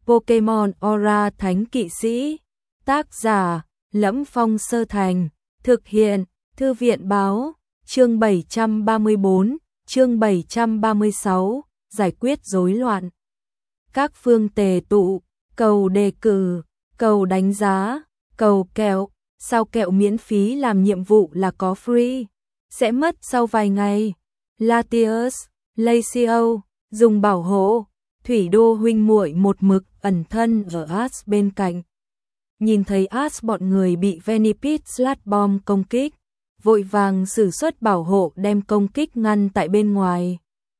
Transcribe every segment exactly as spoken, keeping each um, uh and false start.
Pokemon Aura Thánh Kỵ Sĩ. Tác giả Lẫm Phong Sơ Thành. Thực hiện Thư viện Báo. Chương bảy trăm ba mươi bốn, chương bảy trăm ba mươi sáu, giải quyết rối loạn. Các phương tề tụ, cầu đề cử, cầu đánh giá, cầu kẹo, sao kẹo miễn phí làm nhiệm vụ là có free, sẽ mất sau vài ngày. Latios, Lacio, dùng bảo hộ, Thủy Đô huynh muội một mực ẩn thân ở As bên cạnh. Nhìn thấy As bọn người bị Venipede Slat Bomb công kích, vội vàng sử xuất bảo hộ đem công kích ngăn tại bên ngoài.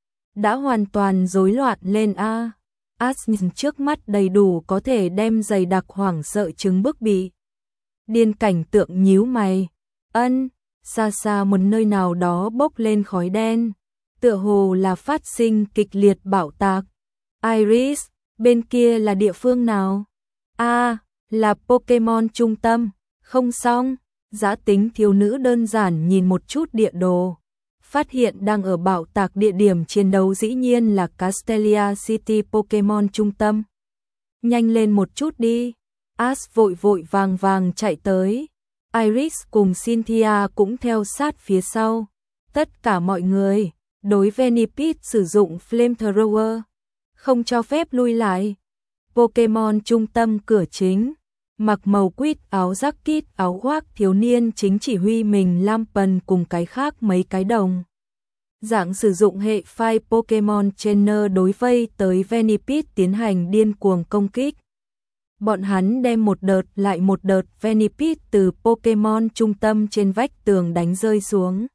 Đã hoàn toàn rối loạn lên a. As nhìn trước mắt đầy đủ có thể đem dày đặc hoảng sợ chứng bức bị. Điên cảnh tượng nhíu mày. Ân, xa xa một nơi nào đó bốc lên khói đen, tựa hồ là phát sinh kịch liệt bạo tạc. Iris, bên kia là địa phương nào? A, à, là Pokemon trung tâm, không xong. Giá tính thiếu nữ đơn giản nhìn một chút địa đồ, phát hiện đang ở bạo tạc địa điểm chiến đấu dĩ nhiên là Castelia City Pokemon trung tâm. Nhanh lên một chút đi. As vội vội vàng vàng chạy tới. Iris cùng Cynthia cũng theo sát phía sau. Tất cả mọi người đối Venipede sử dụng Flamethrower, không cho phép lui lại. Pokemon trung tâm cửa chính, mặc màu quýt áo jacket áo khoác thiếu niên chính chỉ huy mình Lampen cùng cái khác mấy cái đồng dạng sử dụng hệ phai Pokemon Trainer đối vây tới Venipede tiến hành điên cuồng công kích. Bọn hắn đem một đợt lại một đợt Venipede từ Pokemon trung tâm trên vách tường đánh rơi xuống.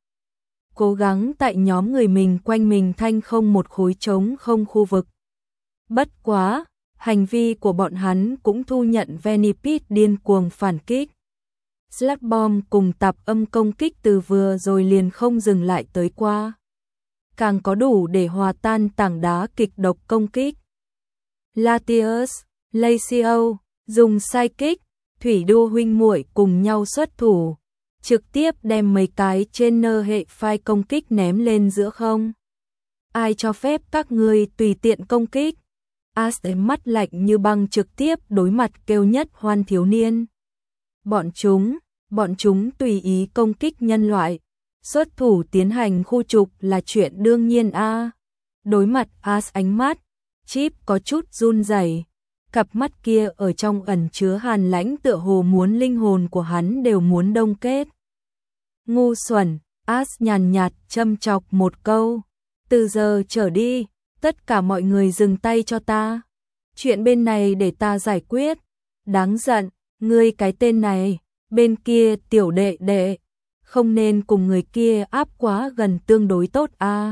Cố gắng tại nhóm người mình quanh mình thanh không một khối trống không khu vực. Bất quá, hành vi của bọn hắn cũng thu nhận Venipede điên cuồng phản kích. Slat Bomb cùng tạp âm công kích từ vừa rồi liền không dừng lại tới qua. Càng có đủ để hòa tan tảng đá kịch độc công kích. Latios, Lacio, dùng Psychic, Thủy Đô huynh muội cùng nhau xuất thủ, trực tiếp đem mấy cái trainer hệ phai công kích ném lên giữa không. Ai cho phép các ngươi tùy tiện công kích? As mắt lạnh như băng trực tiếp đối mặt kêu nhất hoan thiếu niên. Bọn chúng, bọn chúng tùy ý công kích nhân loại, xuất thủ tiến hành khu trục là chuyện đương nhiên a. À. Đối mặt As ánh mắt, Chip có chút run rẩy, cặp mắt kia ở trong ẩn chứa hàn lãnh tựa hồ muốn linh hồn của hắn đều muốn đông kết. Ngu xuẩn, As nhàn nhạt châm chọc một câu, từ giờ trở đi, tất cả mọi người dừng tay cho ta. Chuyện bên này để ta giải quyết. Đáng giận, ngươi cái tên này, bên kia tiểu đệ đệ, không nên cùng người kia áp quá gần tương đối tốt a. À.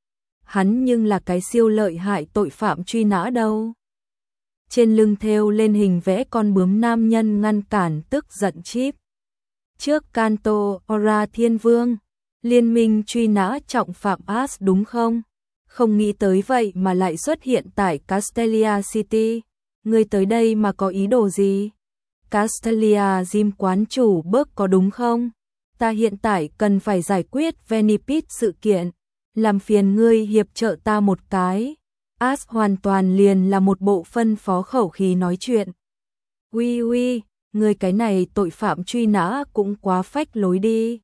Hắn nhưng là cái siêu lợi hại tội phạm truy nã đâu. Trên lưng thêu lên hình vẽ con bướm nam nhân ngăn cản tức giận Chip. Trước Kanto Aura Thiên Vương, liên minh truy nã trọng phạm As đúng không? Không nghĩ tới vậy mà lại xuất hiện tại Castelia City. Ngươi tới đây mà có ý đồ gì? Castelia Gym quán chủ bớt có đúng không? Ta hiện tại cần phải giải quyết Venipede sự kiện. Làm phiền ngươi hiệp trợ ta một cái. As hoàn toàn liền là một bộ phân phó khẩu khí nói chuyện. Uy uy, ngươi cái này tội phạm truy nã cũng quá phách lối đi.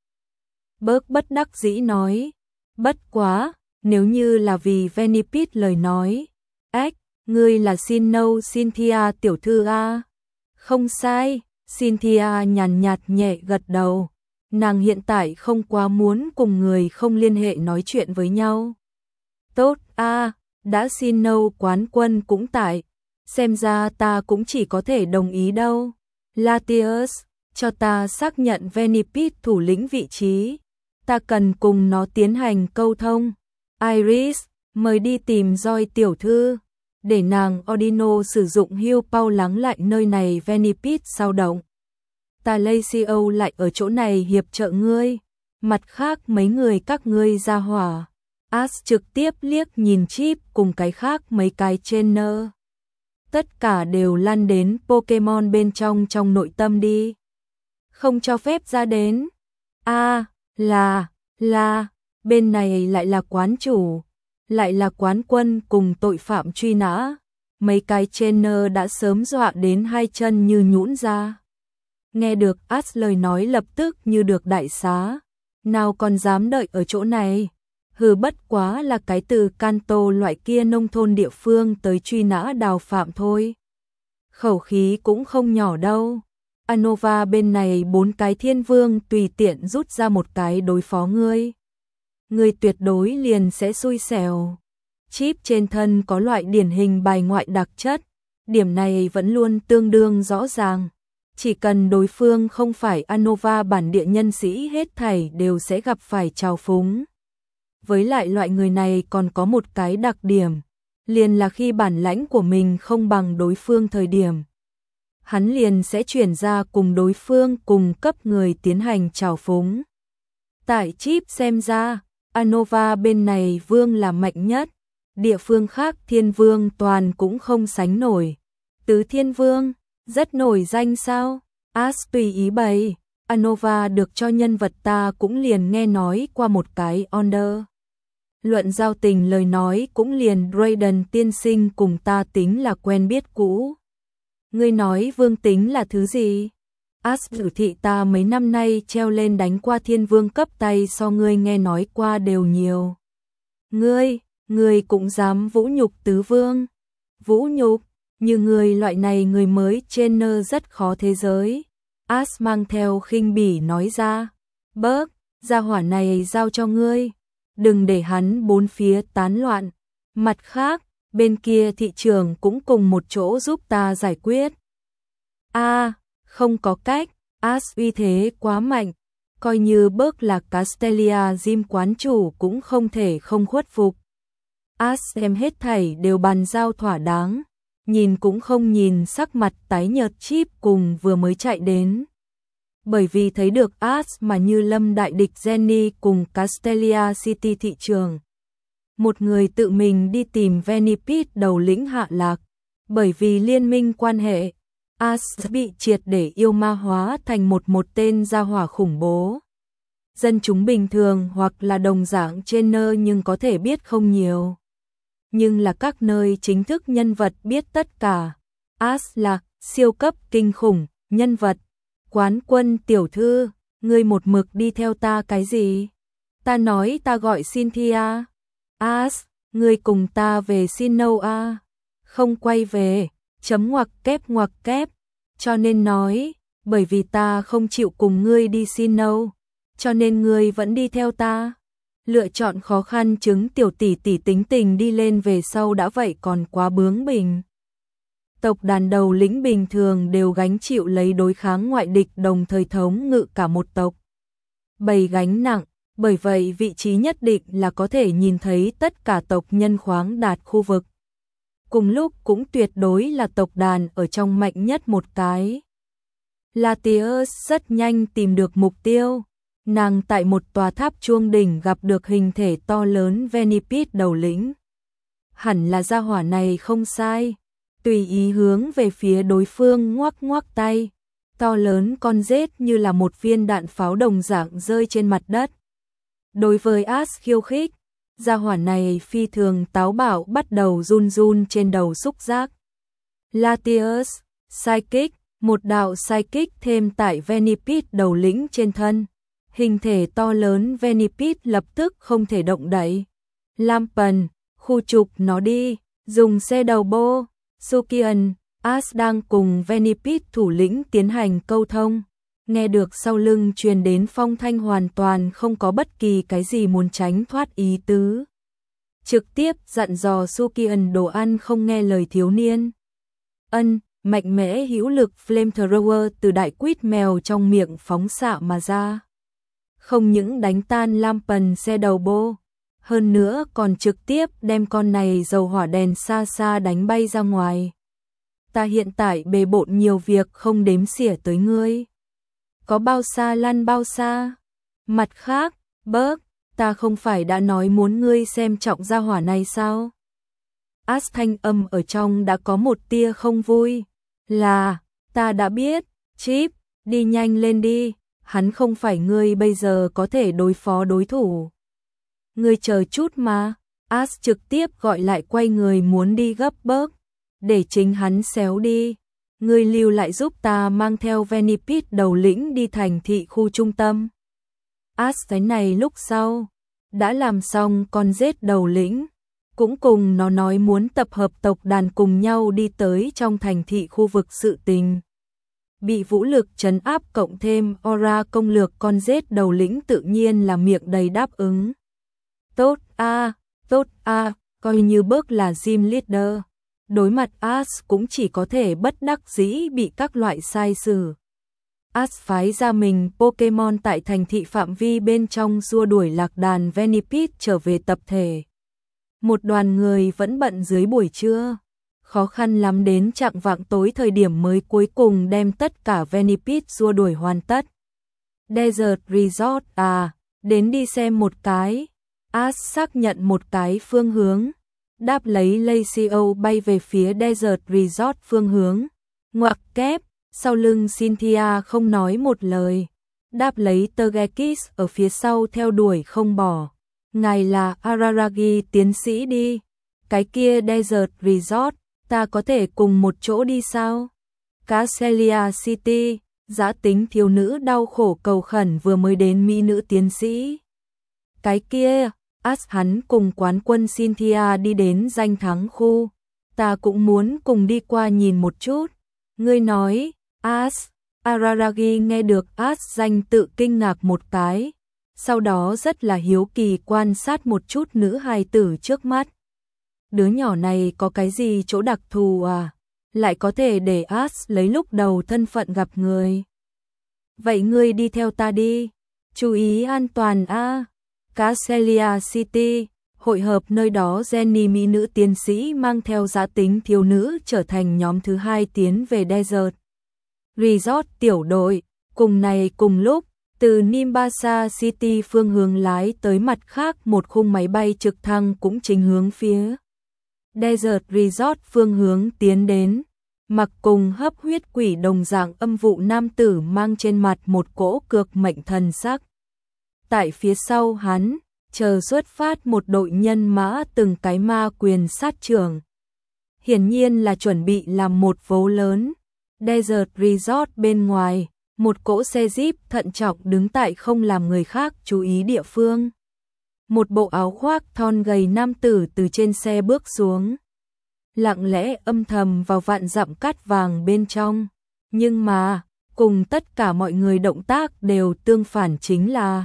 Bớt bất đắc dĩ nói. Bất quá. Nếu như là vì Venipede lời nói, ếch, ngươi là Sinnoh Cynthia tiểu thư a? Không sai, Cynthia nhàn nhạt nhẹ gật đầu. Nàng hiện tại không quá muốn cùng người không liên hệ nói chuyện với nhau. Tốt a, đã Sinnoh quán quân cũng tại, xem ra ta cũng chỉ có thể đồng ý đâu. Latios, cho ta xác nhận Venipede thủ lĩnh vị trí, ta cần cùng nó tiến hành câu thông. Iris, mời đi tìm Joy tiểu thư, để nàng Ordino sử dụng Heal Pow lắng lại nơi này Venipede sao động. Ta Lacio lại ở chỗ này hiệp trợ ngươi, mặt khác mấy người các ngươi ra hỏa. As trực tiếp liếc nhìn Chip cùng cái khác mấy cái trainer. Tất cả đều lăn đến Pokemon bên trong trong nội tâm đi. Không cho phép ra đến. A, à, là, là... Bên này lại là quán chủ, lại là quán quân cùng tội phạm truy nã. mấy cái trainer đã sớm dọa đến hai chân như nhũn ra. Nghe được As lời nói lập tức như được đại xá, nào còn dám đợi ở chỗ này. Hừ, bất quá là cái từ Kanto loại kia nông thôn địa phương tới truy nã đào phạm thôi. Khẩu khí cũng không nhỏ đâu. Anova bên này bốn cái thiên vương tùy tiện rút ra một cái đối phó ngươi. Ngươi tuyệt đối liền sẽ xui xẻo. Chip trên thân có loại điển hình bài ngoại đặc chất, điểm này vẫn luôn tương đương rõ ràng. Chỉ cần đối phương không phải Anova bản địa nhân sĩ hết thảy đều sẽ gặp phải trào phúng. Với lại loại người này còn có một cái đặc điểm, liền là khi bản lãnh của mình không bằng đối phương thời điểm, hắn liền sẽ chuyển ra cùng đối phương cùng cấp người tiến hành trào phúng. Tại Chip xem ra, Anova bên này vương là mạnh nhất, địa phương khác thiên vương toàn cũng không sánh nổi. Tứ thiên vương, rất nổi danh sao? As tùy ý bày, Anova được cho nhân vật ta cũng liền nghe nói qua một cái order. Luận giao tình lời nói cũng liền Raiden tiên sinh cùng ta tính là quen biết cũ. Ngươi nói vương tính là thứ gì? As dự thị ta mấy năm nay treo lên đánh qua thiên vương cấp tay so ngươi nghe nói qua đều nhiều. Ngươi, ngươi cũng dám vũ nhục tứ vương. Vũ nhục, như ngươi loại này người mới trainer rất khó thế giới. As mang theo khinh bỉ nói ra. Bớt, gia hỏa này giao cho ngươi. Đừng để hắn bốn phía tán loạn. Mặt khác, bên kia thị trường cũng cùng một chỗ giúp ta giải quyết. A, à, không có cách, As uy thế quá mạnh, coi như bớt là Castelia Gym quán chủ cũng không thể không khuất phục. As em hết thảy đều bàn giao thỏa đáng, nhìn cũng không nhìn sắc mặt tái nhợt Chip cùng vừa mới chạy đến. Bởi vì thấy được As mà như lâm đại địch Jenny cùng Castelia City thị trường. Một người tự mình đi tìm Venipede đầu lĩnh hạ lạc, bởi vì liên minh quan hệ, As bị triệt để yêu ma hóa thành một một tên gia hỏa khủng bố. Dân chúng bình thường hoặc là đồng dạng trainer nhưng có thể biết không nhiều. Nhưng là các nơi chính thức nhân vật biết tất cả. As là siêu cấp kinh khủng, nhân vật. Quán quân tiểu thư, ngươi một mực đi theo ta cái gì? Ta nói ta gọi Cynthia. As, ngươi cùng ta về Sinnoh a? Không quay về, chấm ngoặc kép ngoặc kép. Cho nên nói, bởi vì ta không chịu cùng ngươi đi Sinnoh, cho nên ngươi vẫn đi theo ta. Lựa chọn khó khăn chứng tiểu tỷ tỷ tính tình đi lên về sau đã vậy còn quá bướng bỉnh. Tộc đàn đầu lĩnh bình thường đều gánh chịu lấy đối kháng ngoại địch đồng thời thống ngự cả một tộc. Bầy gánh nặng, bởi vậy vị trí nhất định là có thể nhìn thấy tất cả tộc nhân khoáng đạt khu vực. Cùng lúc cũng tuyệt đối là tộc đàn ở trong mạnh nhất một cái. Latius rất nhanh tìm được mục tiêu. Nàng tại một tòa tháp chuông đỉnh gặp được hình thể to lớn Venipede đầu lĩnh. Hẳn là gia hỏa này không sai. Tùy ý hướng về phía đối phương ngoắc ngoắc tay. To lớn con rết như là một viên đạn pháo đồng dạng rơi trên mặt đất. Đối với As khiêu khích, gia hỏa này phi thường táo bạo bắt đầu run run trên đầu xúc giác. Latius, Psychic, một đạo Psychic thêm tại Venipede đầu lĩnh trên thân. Hình thể to lớn Venipede lập tức không thể động đậy. Lampen, khu trục nó đi, dùng xe đầu bô. Sukian, As đang cùng Venipede thủ lĩnh tiến hành câu thông. Nghe được sau lưng truyền đến phong thanh hoàn toàn không có bất kỳ cái gì muốn tránh thoát ý tứ. Trực tiếp dặn dò Sukian đồ ăn không nghe lời thiếu niên. Ân, mạnh mẽ hữu lực flamethrower từ đại quýt mèo trong miệng phóng xạ mà ra. Không những đánh tan Lampen xe đầu bô, hơn nữa còn trực tiếp đem con này dầu hỏa đèn xa xa đánh bay ra ngoài. Ta hiện tại bề bộn nhiều việc không đếm xỉa tới ngươi. Có bao xa lăn bao xa. Mặt khác, bớt, ta không phải đã nói muốn ngươi xem trọng gia hỏa này sao? As thanh âm ở trong đã có một tia không vui. Là, ta đã biết, Chip, đi nhanh lên đi, hắn không phải ngươi bây giờ có thể đối phó đối thủ. Ngươi chờ chút mà, As trực tiếp gọi lại quay người muốn đi gấp bớt. để chính hắn xéo đi. Ngươi lưu lại giúp ta mang theo Venipede đầu lĩnh đi thành thị khu trung tâm. As cái này lúc sau, đã làm xong con rết đầu lĩnh, cũng cùng nó nói muốn tập hợp tộc đàn cùng nhau đi tới trong thành thị khu vực sự tình. Bị vũ lực trấn áp cộng thêm aura công lược con rết đầu lĩnh tự nhiên là miệng đầy đáp ứng. Tốt a, tốt a, coi như bước là gym leader. Đối mặt As cũng chỉ có thể bất đắc dĩ bị các loại sai xử. As phái ra mình Pokemon tại thành thị phạm vi bên trong xua đuổi lạc đàn Venipede trở về tập thể. Một đoàn người vẫn bận dưới buổi trưa, khó khăn lắm đến chạng vạng tối thời điểm mới cuối cùng đem tất cả Venipede xua đuổi hoàn tất. Desert Resort à, đến đi xem một cái. As xác nhận một cái phương hướng, đáp lấy Lacio bay về phía Desert Resort phương hướng. Ngoặc kép, sau lưng Cynthia không nói một lời, đáp lấy Togekiss ở phía sau theo đuổi không bỏ. Ngài là Araragi tiến sĩ đi, cái kia Desert Resort, ta có thể cùng một chỗ đi sao? Castelia City, giã tính thiếu nữ đau khổ cầu khẩn vừa mới đến mỹ nữ tiến sĩ. Cái kia, As hắn cùng quán quân Cynthia đi đến danh thắng khu, ta cũng muốn cùng đi qua nhìn một chút. Ngươi nói, As, Araragi nghe được As danh tự kinh ngạc một cái, sau đó rất là hiếu kỳ quan sát một chút nữ hài tử trước mắt. Đứa nhỏ này có cái gì chỗ đặc thù à, lại có thể để As lấy lúc đầu thân phận gặp người. Vậy ngươi đi theo ta đi, chú ý an toàn a. À. Castelia City, hội hợp nơi đó Jenny mỹ nữ tiến sĩ mang theo giã tính thiếu nữ trở thành nhóm thứ hai tiến về Desert Resort tiểu đội, cùng này cùng lúc, từ Nimbasa City phương hướng lái tới mặt khác một khung máy bay trực thăng cũng chính hướng phía Desert Resort phương hướng tiến đến, mặc cùng hấp huyết quỷ đồng dạng âm vụ nam tử mang trên mặt một cỗ cược mệnh thần sắc. Tại phía sau hắn, chờ xuất phát một đội nhân mã từng cái ma quyền sát trưởng. Hiển nhiên là chuẩn bị làm một vố lớn. Desert Resort bên ngoài, một cỗ xe Jeep thận trọng đứng tại không làm người khác chú ý địa phương. Một bộ áo khoác thon gầy nam tử từ trên xe bước xuống, lặng lẽ âm thầm vào vạn dặm cát vàng bên trong. Nhưng mà, cùng tất cả mọi người động tác đều tương phản chính là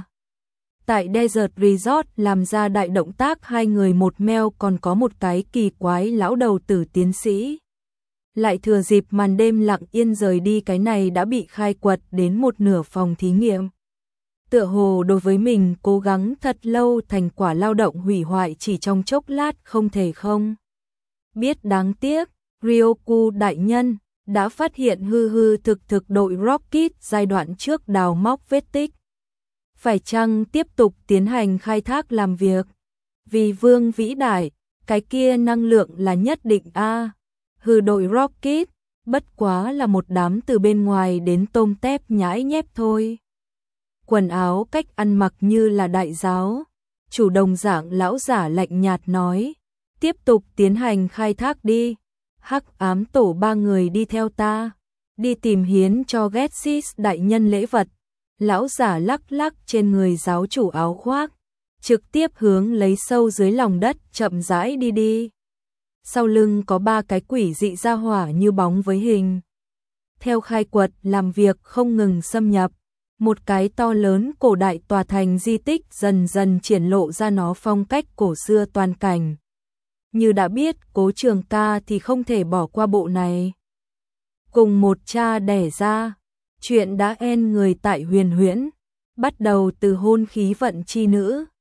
tại Desert Resort làm ra đại động tác hai người một meo còn có một cái kỳ quái lão đầu tử tiến sĩ. Lại thừa dịp màn đêm lặng yên rời đi cái này đã bị khai quật đến một nửa phòng thí nghiệm. Tựa hồ đối với mình cố gắng thật lâu thành quả lao động hủy hoại chỉ trong chốc lát không thể không. Biết đáng tiếc, Ryoku đại nhân đã phát hiện hư hư thực thực đội Rocket giai đoạn trước đào móc vết tích. Phải chăng tiếp tục tiến hành khai thác làm việc? Vì vương vĩ đại, cái kia năng lượng là nhất định a. Hư đội Rocket, bất quá là một đám từ bên ngoài đến tôm tép nhãi nhép thôi. Quần áo cách ăn mặc như là đại giáo. Chủ đồng dạng lão giả lạnh nhạt nói, tiếp tục tiến hành khai thác đi. Hắc ám tổ ba người đi theo ta, đi tìm hiến cho Getsis đại nhân lễ vật. Lão giả lắc lắc trên người giáo chủ áo khoác, trực tiếp hướng lấy sâu dưới lòng đất chậm rãi đi đi. Sau lưng có ba cái quỷ dị ra hỏa như bóng với hình. Theo khai quật làm việc không ngừng xâm nhập, một cái to lớn cổ đại tòa thành di tích dần dần triển lộ ra nó phong cách cổ xưa toàn cảnh. Như đã biết Cố Trường Ca thì không thể bỏ qua bộ này. Cùng một cha đẻ ra, chuyện đã en người tại huyền huyễn, bắt đầu từ hôn khí vận chi nữ,